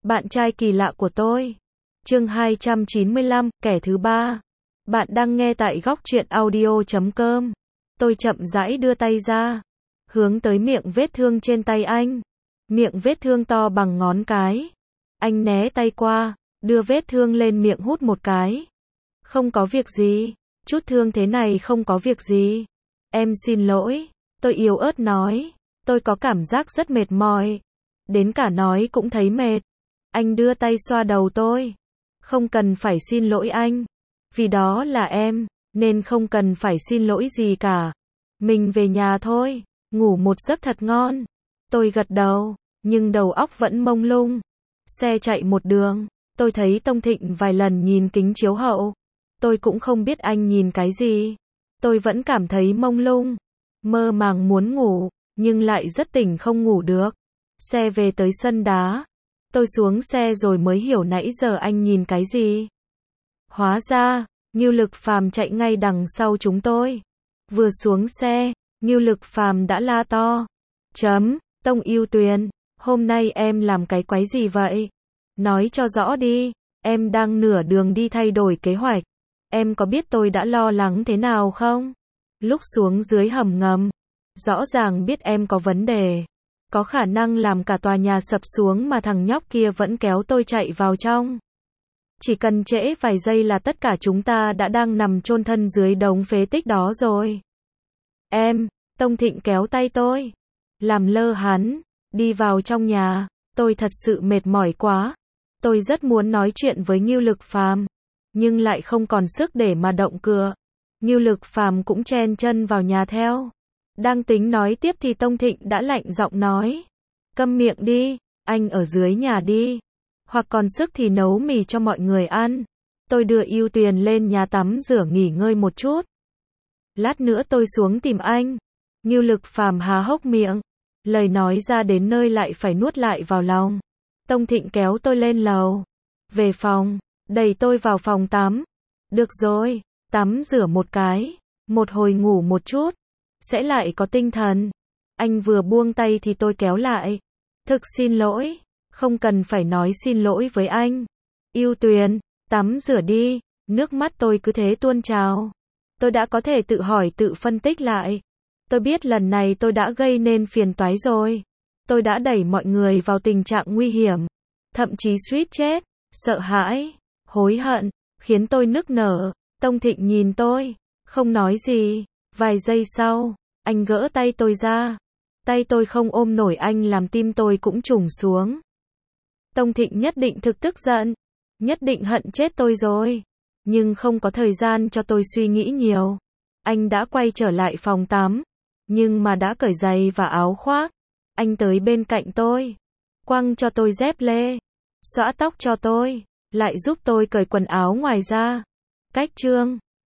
Bạn trai kỳ lạ của tôi. Chương 295, kẻ thứ ba. Bạn đang nghe tại góc truyện audio.com. Tôi chậm rãi đưa tay ra, hướng tới miệng vết thương trên tay anh. Miệng vết thương to bằng ngón cái. Anh né tay qua, đưa vết thương lên miệng hút một cái. Không có việc gì, chút thương thế này không có việc gì. Em xin lỗi, tôi yếu ớt nói. Tôi có cảm giác rất mệt mỏi. Đến cả nói cũng thấy mệt. Anh đưa tay xoa đầu tôi. Không cần phải xin lỗi anh. Vì đó là em, nên không cần phải xin lỗi gì cả. Mình về nhà thôi, ngủ một giấc thật ngon. Tôi gật đầu, nhưng đầu óc vẫn mông lung. Xe chạy một đường, tôi thấy Tông Thịnh vài lần nhìn kính chiếu hậu. Tôi cũng không biết anh nhìn cái gì. Tôi vẫn cảm thấy mông lung, mơ màng muốn ngủ, nhưng lại rất tỉnh không ngủ được. Xe về tới sân đá. Tôi xuống xe rồi mới hiểu nãy giờ anh nhìn cái gì. Hóa ra, Ngưu Lực Phàm chạy ngay đằng sau chúng tôi. Vừa xuống xe, Ngưu Lực Phàm đã la to. Tông Yêu Tuyền, hôm nay em làm cái quái gì vậy? Nói cho rõ đi, em đang nửa đường đi thay đổi kế hoạch. Em có biết tôi đã lo lắng thế nào không? Lúc xuống dưới hầm ngầm, rõ ràng biết em có vấn đề. Có khả năng làm cả tòa nhà sập xuống mà thằng nhóc kia vẫn kéo tôi chạy vào trong. Chỉ cần trễ vài giây là tất cả chúng ta đã đang nằm chôn thân dưới đống phế tích đó rồi. Tông Thịnh kéo tay tôi, làm lơ hắn, đi vào trong nhà. Tôi thật sự mệt mỏi quá. Tôi rất muốn nói chuyện với Ngưu Lực Phàm, nhưng lại không còn sức để mà động cửa. Ngưu Lực Phàm cũng chen chân vào nhà theo. Đang tính nói tiếp thì Tông Thịnh đã lạnh giọng nói. Câm miệng đi, anh ở dưới nhà đi. Hoặc còn sức thì nấu mì cho mọi người ăn. Tôi đưa Yêu Tuyền lên nhà tắm rửa nghỉ ngơi một chút. Lát nữa tôi xuống tìm anh. Ngưu Lực Phàm há hốc miệng. Lời nói ra đến nơi lại phải nuốt lại vào lòng. Tông Thịnh kéo tôi lên lầu. Về phòng, đẩy tôi vào phòng tắm. Được rồi, tắm rửa một cái. Một hồi ngủ một chút. Sẽ lại có tinh thần. Anh vừa buông tay thì tôi kéo lại. Thực xin lỗi. Không cần phải nói xin lỗi với anh. Yêu Tuyền, tắm rửa đi. Nước mắt tôi cứ thế tuôn trào. Tôi đã có thể tự hỏi tự phân tích lại. Tôi biết lần này tôi đã gây nên phiền toái rồi. Tôi đã đẩy mọi người vào tình trạng nguy hiểm. Thậm chí suýt chết. Sợ hãi, hối hận, khiến tôi nức nở. Tông Thịnh nhìn tôi, không nói gì. Vài giây sau, anh gỡ tay tôi ra. Tay tôi không ôm nổi anh làm tim tôi cũng trùng xuống. Tông Thịnh nhất định thực tức giận. Nhất định hận chết tôi rồi. Nhưng không có thời gian cho tôi suy nghĩ nhiều. Anh đã quay trở lại phòng tắm. Nhưng mà đã cởi giày và áo khoác. Anh tới bên cạnh tôi. Quăng cho tôi dép lê. Xõa tóc cho tôi. Lại giúp tôi cởi quần áo ngoài ra. Cách chương